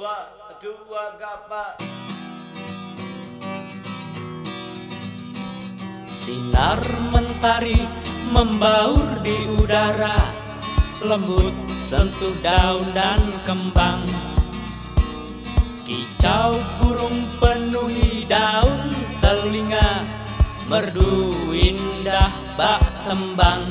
dua gapa. Sinar mentari membaur di udara, lembut sentuh daun dan kembang. Kicau burung penuhi daun telinga, merdu indah bak tembang.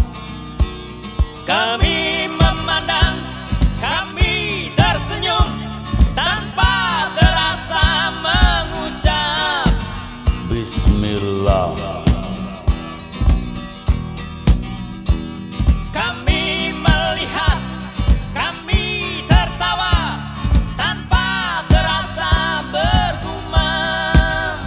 Kami memandang, kami tersenyum, tanpa terasa mengucap Bismillah. Kami melihat, kami tertawa, tanpa terasa bergumam.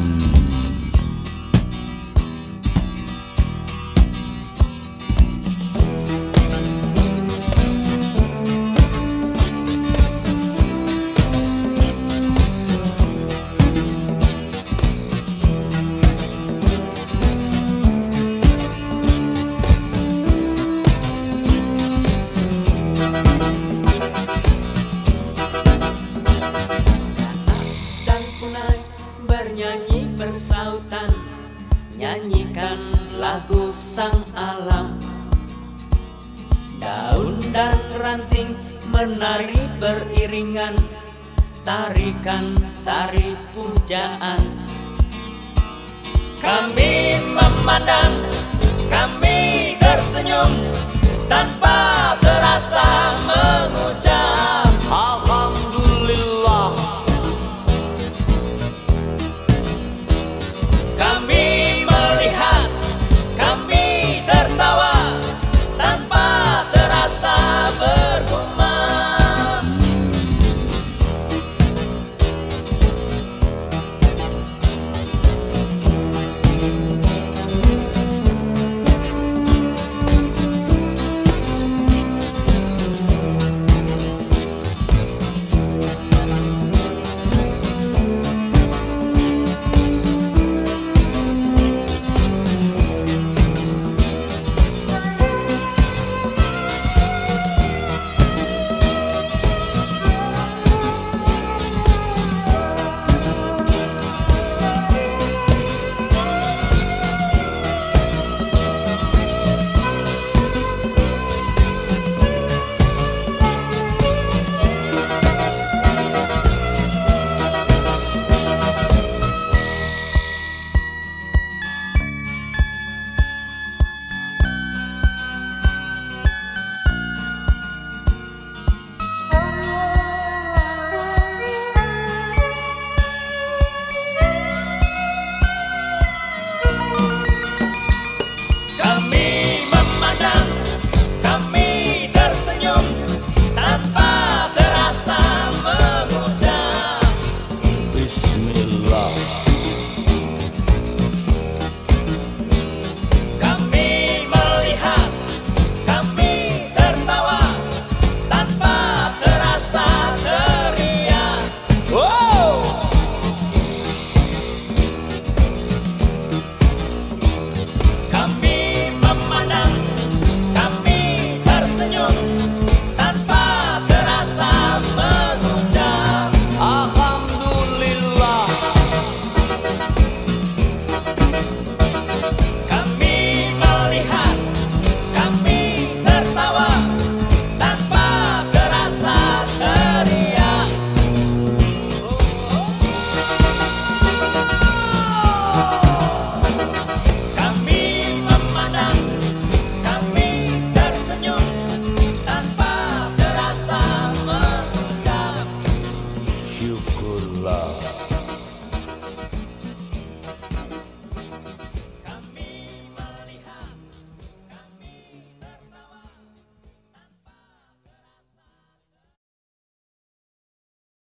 Bernyanyi bersautan, nyanyikan lagu sang alam. Daun dan ranting menari beriringan, tarikan tari pujaan. Kami memandang, kami tersenyum, tanpa terasa mengucap